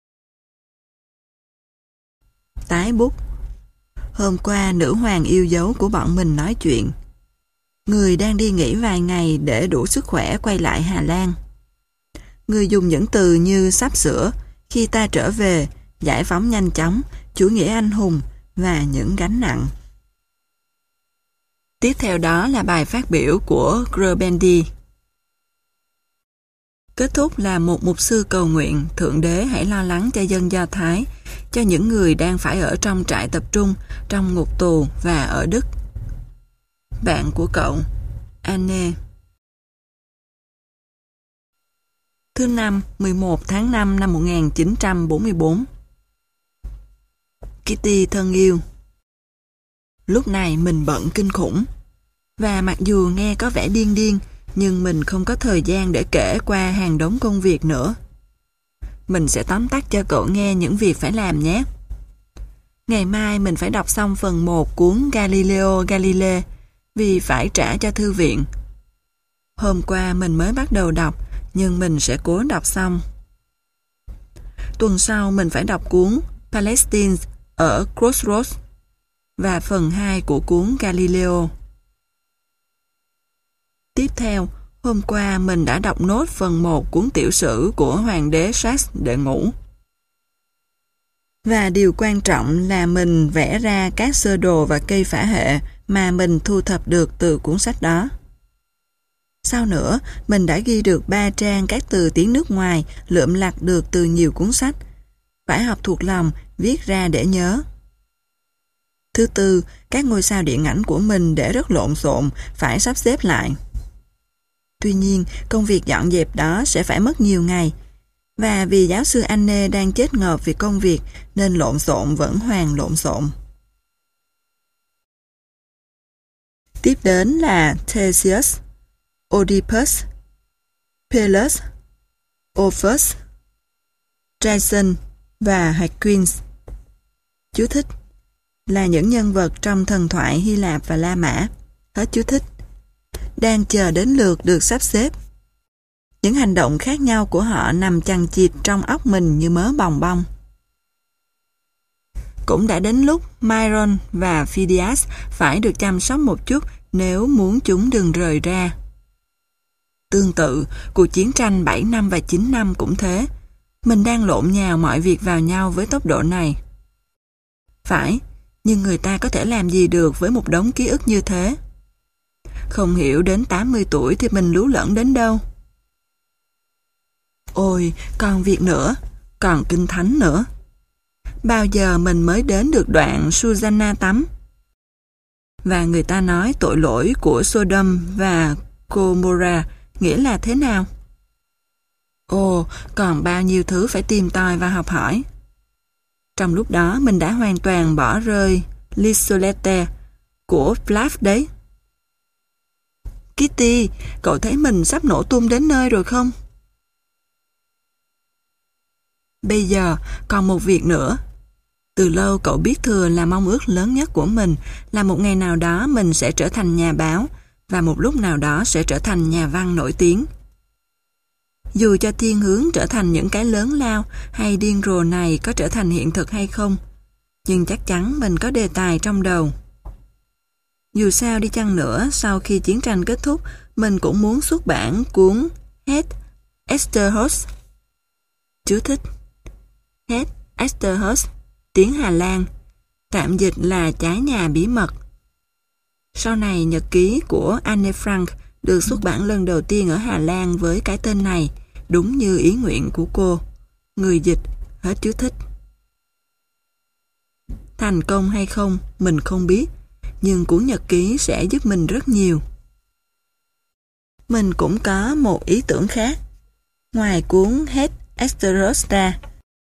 Tái bút. Hôm qua nữ hoàng yêu dấu của bọn mình nói chuyện. Người đang đi nghỉ vài ngày để đủ sức khỏe quay lại Hà Lan. Người dùng những từ như sắp sửa, khi ta trở về, giải phóng nhanh chóng, chủ nghĩa anh hùng và những gánh nặng. Tiếp theo đó là bài phát biểu của Gerbendi. Kết thúc là một mục sư cầu nguyện Thượng Đế hãy lo lắng cho dân Do Thái, cho những người đang phải ở trong trại tập trung, trong ngục tù và ở Đức. Bạn của cậu, Anne. Thứ năm, mười một tháng năm năm một nghìn chín trăm bốn mươi bốn. Kitty thân yêu, lúc này mình bận kinh khủng. Và mặc dù nghe có vẻ điên điên, nhưng mình không có thời gian để kể qua hàng đống công việc nữa. Mình sẽ tóm tắt cho cậu nghe những việc phải làm nhé. Ngày mai mình phải đọc xong phần một cuốn Galileo Galilei vì phải trả cho thư viện. Hôm qua mình mới bắt đầu đọc, nhưng mình sẽ cố đọc xong. Tuần sau mình phải đọc cuốn Palestine ở Crossroads và phần hai của cuốn Galileo. Tiếp theo, hôm qua mình đã đọc nốt phần một cuốn tiểu sử của Hoàng đế Charles để ngủ. Và điều quan trọng là mình vẽ ra các sơ đồ và cây phả hệ mà mình thu thập được từ cuốn sách đó. Sau nữa, mình đã ghi được ba trang các từ tiếng nước ngoài lượm lặt được từ nhiều cuốn sách. Phải học thuộc lòng, viết ra để nhớ. Thứ tư, các ngôi sao điện ảnh của mình để rất lộn xộn, phải sắp xếp lại. Tuy nhiên, công việc dọn dẹp đó sẽ phải mất nhiều ngày. Và vì giáo sư Anne đang chết ngợp vì công việc, nên lộn xộn vẫn hoàn lộn xộn. Tiếp đến là Theseus, Oedipus, Peleus, Orpheus, Jason và Hercules. Chú thích: là những nhân vật trong thần thoại Hy Lạp và La Mã. Hết chú thích. Đang chờ đến lượt được sắp xếp. Những hành động khác nhau của họ nằm chằng chịt trong óc mình như mớ bòng bong. Cũng đã đến lúc Myron và Phidias phải được chăm sóc một chút nếu muốn chúng đừng rời ra. Tương tự, cuộc chiến tranh bảy năm và chín năm cũng thế. Mình đang lộn nhào mọi việc vào nhau với tốc độ này. Phải, nhưng người ta có thể làm gì được với một đống ký ức như thế? Không hiểu đến tám mươi tuổi thì mình lú lẫn đến đâu. Ôi, còn việc nữa, còn kinh thánh nữa. Bao giờ mình mới đến được đoạn Susanna tắm? Và người ta nói tội lỗi của Sodom và Gomorrah nghĩa là thế nào? Ồ, còn bao nhiêu thứ phải tìm tòi và học hỏi. Trong lúc đó mình đã hoàn toàn bỏ rơi L'Isolette của Flav đấy. Kitty, cậu thấy mình sắp nổ tung đến nơi rồi không? Bây giờ còn một việc nữa. Từ lâu cậu biết thừa là mong ước lớn nhất của mình là một ngày nào đó mình sẽ trở thành nhà báo và một lúc nào đó sẽ trở thành nhà văn nổi tiếng. Dù cho thiên hướng trở thành những cái lớn lao hay điên rồ này có trở thành hiện thực hay không, nhưng chắc chắn mình có đề tài trong đầu. Dù sao đi chăng nữa, sau khi chiến tranh kết thúc, mình cũng muốn xuất bản cuốn Het Esterhuis. Chú thích: Het Esterhuis, tiếng Hà Lan, tạm dịch là trái nhà bí mật. Sau này, nhật ký của Anne Frank được xuất bản lần đầu tiên ở Hà Lan với cái tên này, đúng như ý nguyện của cô. Người dịch, hết chú thích. Thành công hay không, mình không biết, nhưng cuốn nhật ký sẽ giúp mình rất nhiều. Mình cũng có một ý tưởng khác, ngoài cuốn Het Esterhuis ra.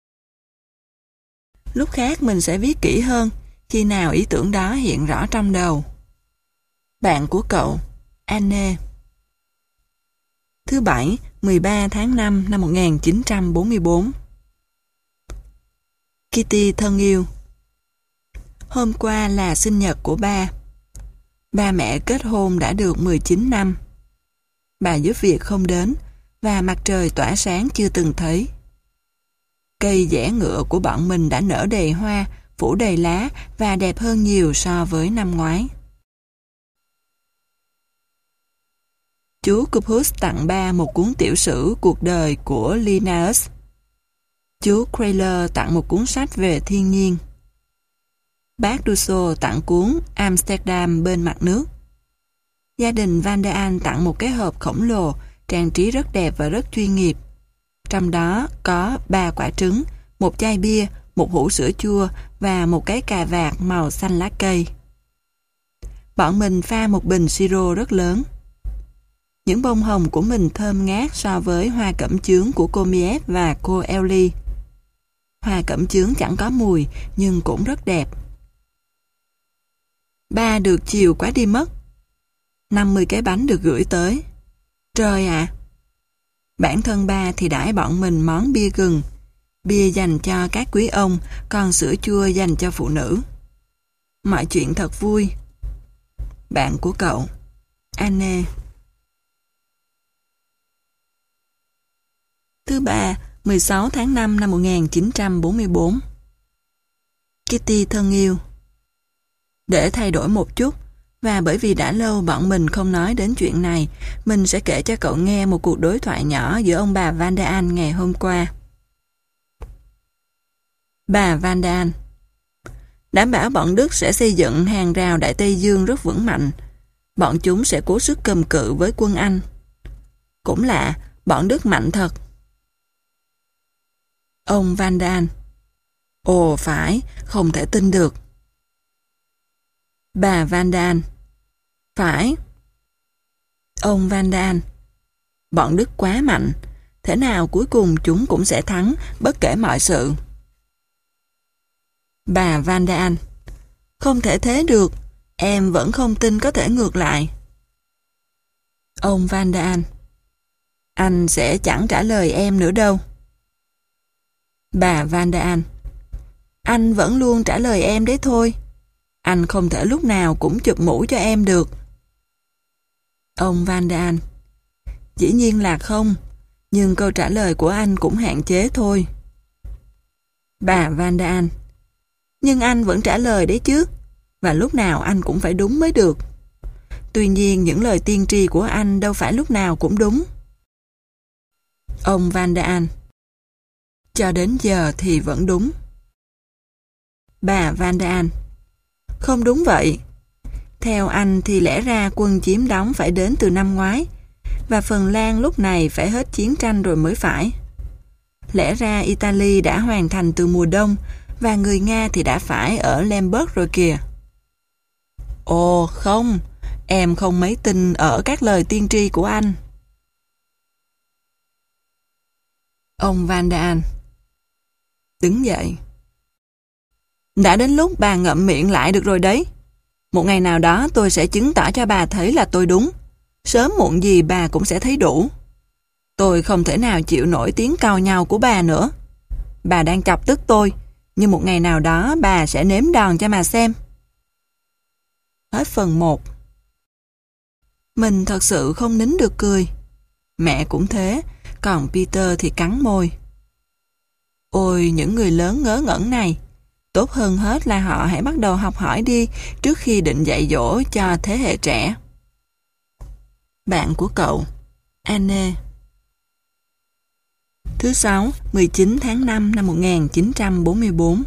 Lúc khác mình sẽ viết kỹ hơn, khi nào ý tưởng đó hiện rõ trong đầu. Bạn của cậu, Anne. Thứ Bảy, mười ba tháng năm năm một nghìn chín trăm bốn mươi bốn. Kitty thân yêu, hôm qua là sinh nhật của ba. Ba mẹ kết hôn đã được mười chín năm. Bà giúp việc không đến và mặt trời tỏa sáng chưa từng thấy. Cây dẻ ngựa của bọn mình đã nở đầy hoa, phủ đầy lá và đẹp hơn nhiều so với năm ngoái. Chú Cupus tặng ba một cuốn tiểu sử cuộc đời của Linnaeus. Chú Crayler tặng một cuốn sách về thiên nhiên. Bác Dusso tặng cuốn Amsterdam bên mặt nước. Gia đình Van der An tặng một cái hộp khổng lồ, trang trí rất đẹp và rất chuyên nghiệp. Trong đó có ba quả trứng, một chai bia, một hũ sữa chua và một cái cà vạt màu xanh lá cây. Bọn mình pha một bình siro rất lớn. Những bông hồng của mình thơm ngát so với hoa cẩm chướng của cô Miep và cô Ellie. Hoa cẩm chướng chẳng có mùi nhưng cũng rất đẹp. Ba được chiều quá đi mất. năm mươi cái bánh được gửi tới. Trời ạ! À, bản thân ba thì đãi bọn mình món bia gừng. Bia dành cho các quý ông, còn sữa chua dành cho phụ nữ. Mọi chuyện thật vui. Bạn của cậu, Anne. Thứ Ba, mười sáu tháng năm năm một nghìn chín trăm bốn mươi bốn. Kitty thân yêu, để thay đổi một chút, và bởi vì đã lâu bọn mình không nói đến chuyện này, mình sẽ kể cho cậu nghe một cuộc đối thoại nhỏ giữa ông bà Van der An ngày hôm qua. Bà Van der An: đảm bảo bọn Đức sẽ xây dựng hàng rào Đại Tây Dương rất vững mạnh. Bọn chúng sẽ cố sức cầm cự với quân Anh. Cũng lạ, bọn Đức mạnh thật. Ông Van der An: ồ phải, không thể tin được. Bà Van der An: phải. Ông Van der An: bọn Đức quá mạnh, thế nào cuối cùng chúng cũng sẽ thắng, bất kể mọi sự. Bà Van der An: không thể thế được, em vẫn không tin có thể ngược lại. Ông Van der An: anh sẽ chẳng trả lời em nữa đâu. Bà Van der An: anh vẫn luôn trả lời em đấy thôi. Anh không thể lúc nào cũng chụp mũ cho em được. Ông Van der An: dĩ nhiên là không, nhưng câu trả lời của anh cũng hạn chế thôi. Bà Van der An: nhưng anh vẫn trả lời đấy chứ, và lúc nào anh cũng phải đúng mới được. Tuy nhiên những lời tiên tri của anh đâu phải lúc nào cũng đúng. Ông Van der An: cho đến giờ thì vẫn đúng. Bà Van der An: không đúng vậy. Theo anh thì lẽ ra quân chiếm đóng phải đến từ năm ngoái, và Phần Lan lúc này phải hết chiến tranh rồi mới phải. Lẽ ra Italy đã hoàn thành từ mùa đông, và người Nga thì đã phải ở Lemberg rồi kìa. Ồ không, em không mấy tin ở các lời tiên tri của anh. Ông Van Daan đứng dậy. Đã đến lúc bà ngậm miệng lại được rồi đấy. Một ngày nào đó tôi sẽ chứng tỏ cho bà thấy là tôi đúng. Sớm muộn gì bà cũng sẽ thấy đủ. Tôi không thể nào chịu nổi tiếng càu nhàu của bà nữa. Bà đang chọc tức tôi, nhưng một ngày nào đó bà sẽ nếm đòn cho mà xem. Hết phần một. Mình thật sự không nín được cười. Mẹ cũng thế, còn Peter thì cắn môi. Ôi, những người lớn ngớ ngẩn này. Tốt hơn hết là họ hãy bắt đầu học hỏi đi trước khi định dạy dỗ cho thế hệ trẻ. Bạn của cậu, Anne. Thứ sáu, mười chín tháng năm năm một nghìn chín trăm bốn mươi bốn.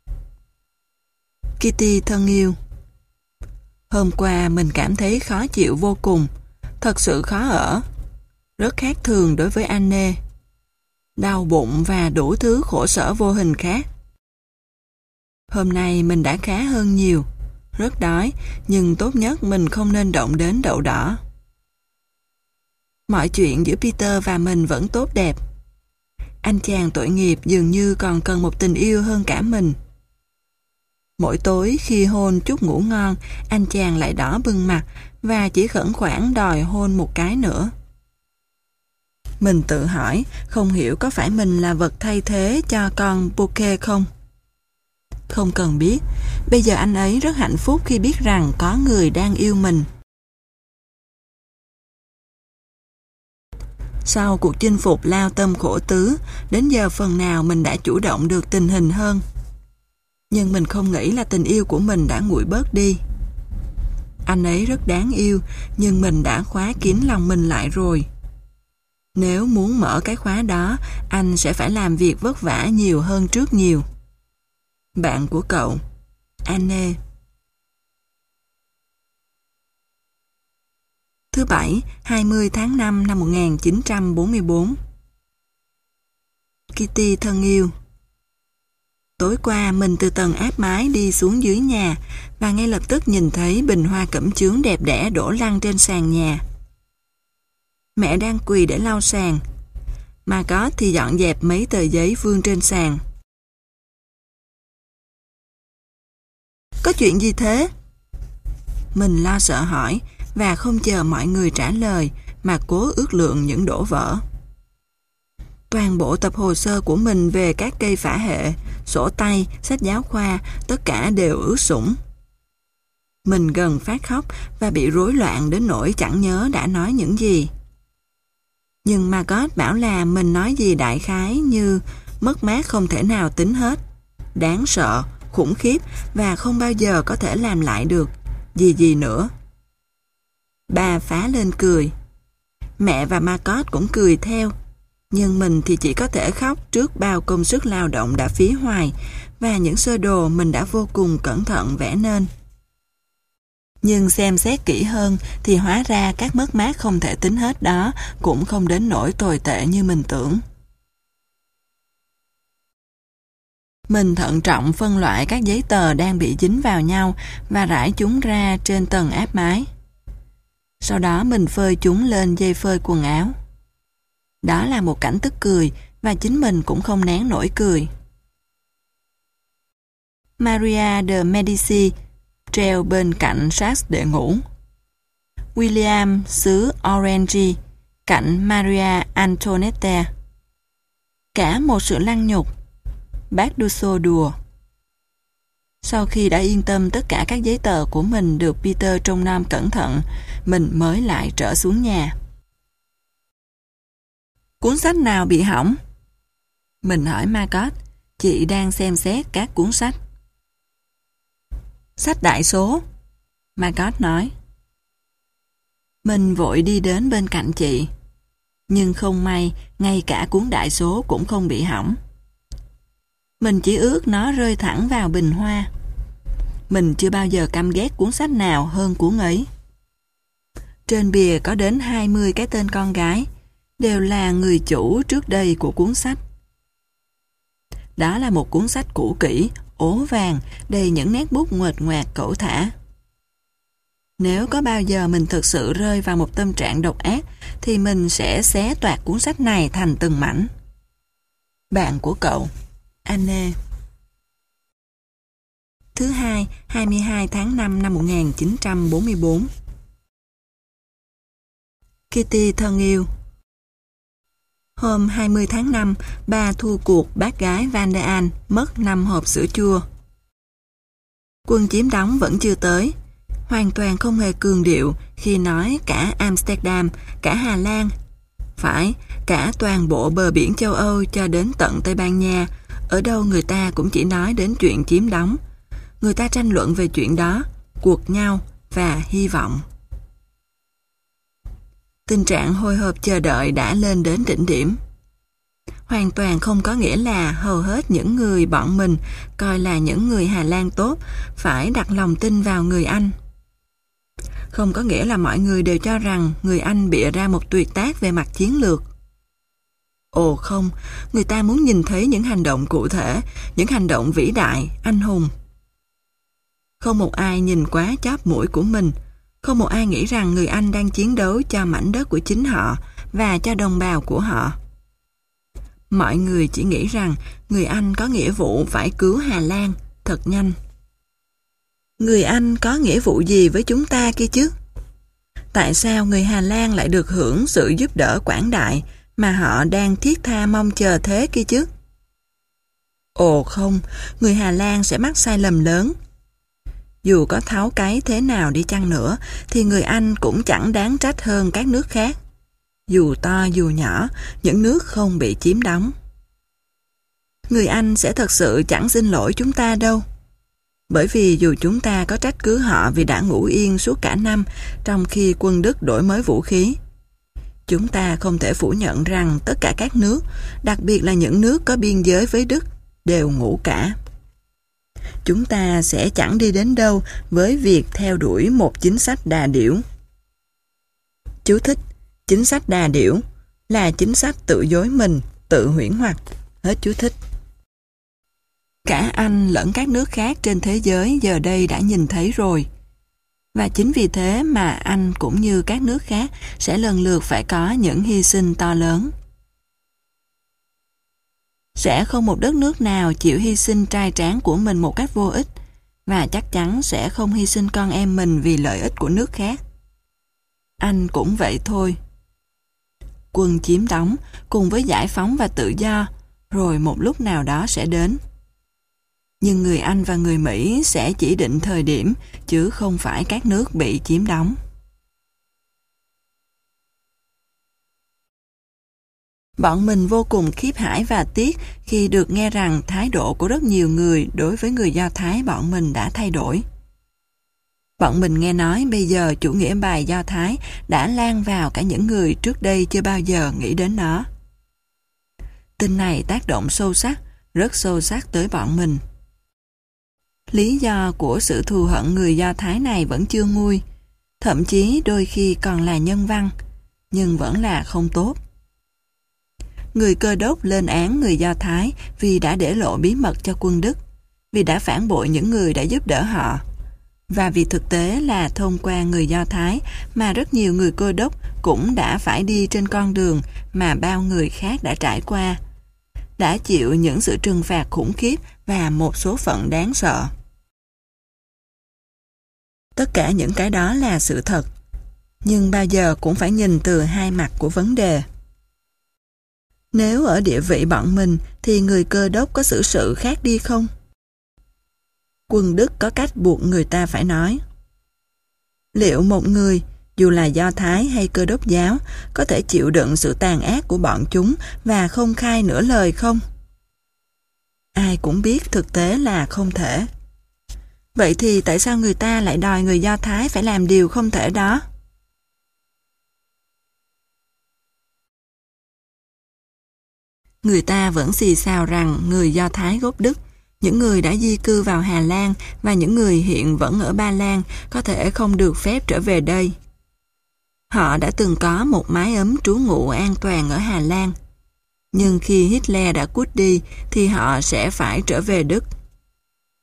Kitty thân yêu. Hôm qua mình cảm thấy khó chịu vô cùng, thật sự khó ở. Rất khác thường đối với Anne. Đau bụng và đủ thứ khổ sở vô hình khác. Hôm nay mình đã khá hơn nhiều. Rất đói, nhưng tốt nhất mình không nên động đến đậu đỏ. Mọi chuyện giữa Peter và mình vẫn tốt đẹp. Anh chàng tội nghiệp dường như còn cần một tình yêu hơn cả mình. Mỗi tối khi hôn chút ngủ ngon, anh chàng lại đỏ bừng mặt và chỉ khẩn khoản đòi hôn một cái nữa. Mình tự hỏi, không hiểu có phải mình là vật thay thế cho con Bouquet không? Không cần biết, bây giờ anh ấy rất hạnh phúc khi biết rằng có người đang yêu mình. Sau cuộc chinh phục lao tâm khổ tứ, đến giờ phần nào mình đã chủ động được tình hình hơn. Nhưng mình không nghĩ là tình yêu của mình đã nguội bớt đi. Anh ấy rất đáng yêu, nhưng mình đã khóa kín lòng mình lại rồi. Nếu muốn mở cái khóa đó, anh sẽ phải làm việc vất vả nhiều hơn trước nhiều. Bạn của cậu, Anne. Thứ bảy, hai mươi tháng năm năm một nghìn chín trăm bốn mươi bốn. Kitty thân yêu. Tối qua mình từ tầng áp mái đi xuống dưới nhà và ngay lập tức nhìn thấy bình hoa cẩm chướng đẹp đẽ đổ lăn trên sàn nhà. Mẹ đang quỳ để lau sàn. Margot thì dọn dẹp mấy tờ giấy vương trên sàn. Có chuyện gì thế? Mình lo sợ hỏi và không chờ mọi người trả lời mà cố ước lượng những đổ vỡ. Toàn bộ tập hồ sơ của mình về các cây phả hệ, sổ tay, sách giáo khoa, tất cả đều ướt sũng. Mình gần phát khóc và bị rối loạn đến nỗi chẳng nhớ đã nói những gì. Nhưng Margot bảo là mình nói gì đại khái như mất mát không thể nào tính hết, đáng sợ, khủng khiếp và không bao giờ có thể làm lại được, gì gì nữa. Bà phá lên cười. Mẹ và Margot cũng cười theo. Nhưng mình thì chỉ có thể khóc trước bao công sức lao động đã phí hoài và những sơ đồ mình đã vô cùng cẩn thận vẽ nên. Nhưng xem xét kỹ hơn thì hóa ra các mất mát không thể tính hết đó cũng không đến nỗi tồi tệ như mình tưởng. Mình thận trọng phân loại các giấy tờ đang bị dính vào nhau và rải chúng ra trên tầng áp mái. Sau đó mình phơi chúng lên dây phơi quần áo. Đó là một cảnh tức cười và chính mình cũng không nén nổi cười. Maria de Medici treo bên cạnh Charles để ngủ. William xứ Orange cạnh Maria Antoinette. Cả một sự lăng nhục. Bác Dusso đùa. Sau khi đã yên tâm tất cả các giấy tờ của mình được Peter trông nom cẩn thận, mình mới lại trở xuống nhà. Cuốn sách nào bị hỏng? Mình hỏi Margot, chị đang xem xét các cuốn sách. Sách đại số, Margot nói. Mình vội đi đến bên cạnh chị. Nhưng không may, ngay cả cuốn đại số cũng không bị hỏng. Mình chỉ ước nó rơi thẳng vào bình hoa. Mình chưa bao giờ căm ghét cuốn sách nào hơn cuốn ấy. Trên bìa có đến hai mươi cái tên con gái, đều là người chủ trước đây của cuốn sách. Đó là một cuốn sách cũ kỹ, ố vàng, đầy những nét bút nguệch ngoạc cẩu thả. Nếu có bao giờ mình thực sự rơi vào một tâm trạng độc ác, thì mình sẽ xé toạc cuốn sách này thành từng mảnh. Bạn của cậu, Anne. Thứ hai, hai mươi hai tháng năm năm một nghìn chín trăm bốn mươi bốn. Kitty thân yêu. Hôm hai mươi tháng năm, ba thua cuộc bác gái Van der An mất năm hộp sữa chua. Quân chiếm đóng vẫn chưa tới. Hoàn toàn không hề cường điệu khi nói cả Amsterdam, cả Hà Lan. Phải, cả toàn bộ bờ biển châu Âu cho đến tận Tây Ban Nha, ở đâu người ta cũng chỉ nói đến chuyện chiếm đóng. Người ta tranh luận về chuyện đó, cuộc nhau và hy vọng. Tình trạng hồi hộp chờ đợi đã lên đến đỉnh điểm. Hoàn toàn không có nghĩa là hầu hết những người bọn mình coi là những người Hà Lan tốt phải đặt lòng tin vào người Anh. Không có nghĩa là mọi người đều cho rằng người Anh bịa ra một tuyệt tác về mặt chiến lược. Ồ không, người ta muốn nhìn thấy những hành động cụ thể, những hành động vĩ đại, anh hùng. Không một ai nhìn quá chóp mũi của mình, không một ai nghĩ rằng người Anh đang chiến đấu cho mảnh đất của chính họ và cho đồng bào của họ. Mọi người chỉ nghĩ rằng người Anh có nghĩa vụ phải cứu Hà Lan thật nhanh. Người Anh có nghĩa vụ gì với chúng ta kia chứ? Tại sao người Hà Lan lại được hưởng sự giúp đỡ quảng đại mà họ đang thiết tha mong chờ thế kia chứ? Ồ không, người Hà Lan sẽ mắc sai lầm lớn. Dù có tháo cái thế nào đi chăng nữa, thì người Anh cũng chẳng đáng trách hơn các nước khác. Dù to dù nhỏ, những nước không bị chiếm đóng. Người Anh sẽ thật sự chẳng xin lỗi chúng ta đâu. Bởi vì dù chúng ta có trách cứ họ vì đã ngủ yên suốt cả năm trong khi quân Đức đổi mới vũ khí, chúng ta không thể phủ nhận rằng tất cả các nước, đặc biệt là những nước có biên giới với Đức, đều ngủ cả. Chúng ta sẽ chẳng đi đến đâu với việc theo đuổi một chính sách đà điểu. Chú thích: chính sách đà điểu là chính sách tự dối mình, tự huyễn hoặc. Hết chú thích. Cả Anh lẫn các nước khác trên thế giới giờ đây đã nhìn thấy rồi. Và chính vì thế mà Anh cũng như các nước khác sẽ lần lượt phải có những hy sinh to lớn. Sẽ không một đất nước nào chịu hy sinh trai tráng của mình một cách vô ích, và chắc chắn sẽ không hy sinh con em mình vì lợi ích của nước khác. Anh cũng vậy thôi. Quân chiếm đóng cùng với giải phóng và tự do, rồi một lúc nào đó sẽ đến. Nhưng người Anh và người Mỹ sẽ chỉ định thời điểm, chứ không phải các nước bị chiếm đóng. Bọn mình vô cùng khiếp hãi và tiếc khi được nghe rằng thái độ của rất nhiều người đối với người Do Thái bọn mình đã thay đổi. Bọn mình nghe nói bây giờ chủ nghĩa bài Do Thái đã lan vào cả những người trước đây chưa bao giờ nghĩ đến nó. Tin này tác động sâu sắc, rất sâu sắc tới bọn mình. Lý do của sự thù hận người Do Thái này vẫn chưa nguôi, thậm chí đôi khi còn là nhân văn, nhưng vẫn là không tốt. Người Cơ Đốc lên án người Do Thái vì đã để lộ bí mật cho quân Đức, vì đã phản bội những người đã giúp đỡ họ. Và vì thực tế là thông qua người Do Thái mà rất nhiều người Cơ Đốc cũng đã phải đi trên con đường mà bao người khác đã trải qua, đã chịu những sự trừng phạt khủng khiếp và một số phận đáng sợ. Tất cả những cái đó là sự thật, nhưng bao giờ cũng phải nhìn từ hai mặt của vấn đề. Nếu ở địa vị bọn mình thì người Cơ Đốc có xử sự khác đi không? Quân Đức có cách buộc người ta phải nói. Liệu một người, dù là Do Thái hay Cơ Đốc giáo, có thể chịu đựng sự tàn ác của bọn chúng và không khai nửa lời không? Ai cũng biết thực tế là không thể. Vậy thì tại sao người ta lại đòi người Do Thái phải làm điều không thể đó? Người ta vẫn xì xào rằng người Do Thái gốc Đức, những người đã di cư vào Hà Lan và những người hiện vẫn ở Ba Lan có thể không được phép trở về đây. Họ đã từng có một mái ấm trú ngụ an toàn ở Hà Lan. Nhưng khi Hitler đã cút đi thì họ sẽ phải trở về Đức.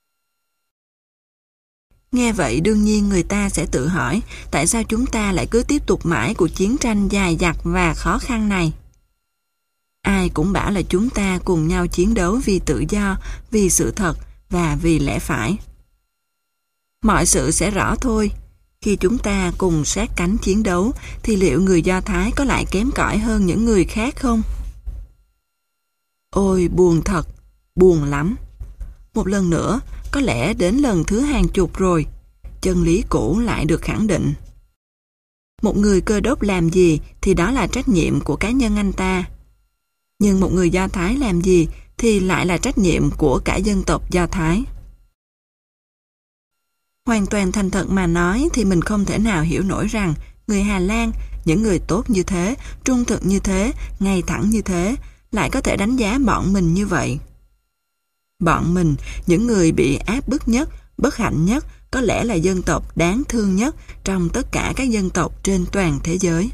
Nghe vậy đương nhiên người ta sẽ tự hỏi tại sao chúng ta lại cứ tiếp tục mãi cuộc chiến tranh dài dặt và khó khăn này. Ai cũng bảo là chúng ta cùng nhau chiến đấu vì tự do, vì sự thật và vì lẽ phải. Mọi sự sẽ rõ thôi. Khi chúng ta cùng sát cánh chiến đấu thì liệu người Do Thái có lại kém cỏi hơn những người khác không? Ôi buồn thật, buồn lắm. Một lần nữa, có lẽ đến lần thứ hàng chục rồi, chân lý cũ lại được khẳng định. Một người Cơ Đốc làm gì thì đó là trách nhiệm của cá nhân anh ta. Nhưng một người Do Thái làm gì thì lại là trách nhiệm của cả dân tộc Do Thái. Hoàn toàn thành thật mà nói thì mình không thể nào hiểu nổi rằng người Hà Lan, những người tốt như thế, trung thực như thế, ngay thẳng như thế, lại có thể đánh giá bọn mình như vậy. Bọn mình, những người bị áp bức nhất, bất hạnh nhất, có lẽ là dân tộc đáng thương nhất trong tất cả các dân tộc trên toàn thế giới.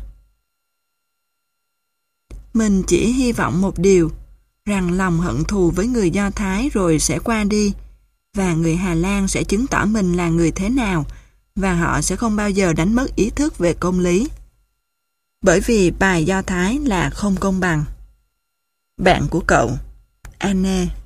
Mình chỉ hy vọng một điều, rằng lòng hận thù với người Do Thái rồi sẽ qua đi, và người Hà Lan sẽ chứng tỏ mình là người thế nào, và họ sẽ không bao giờ đánh mất ý thức về công lý. Bởi vì bài Do Thái là không công bằng. Bạn của cậu, Anne.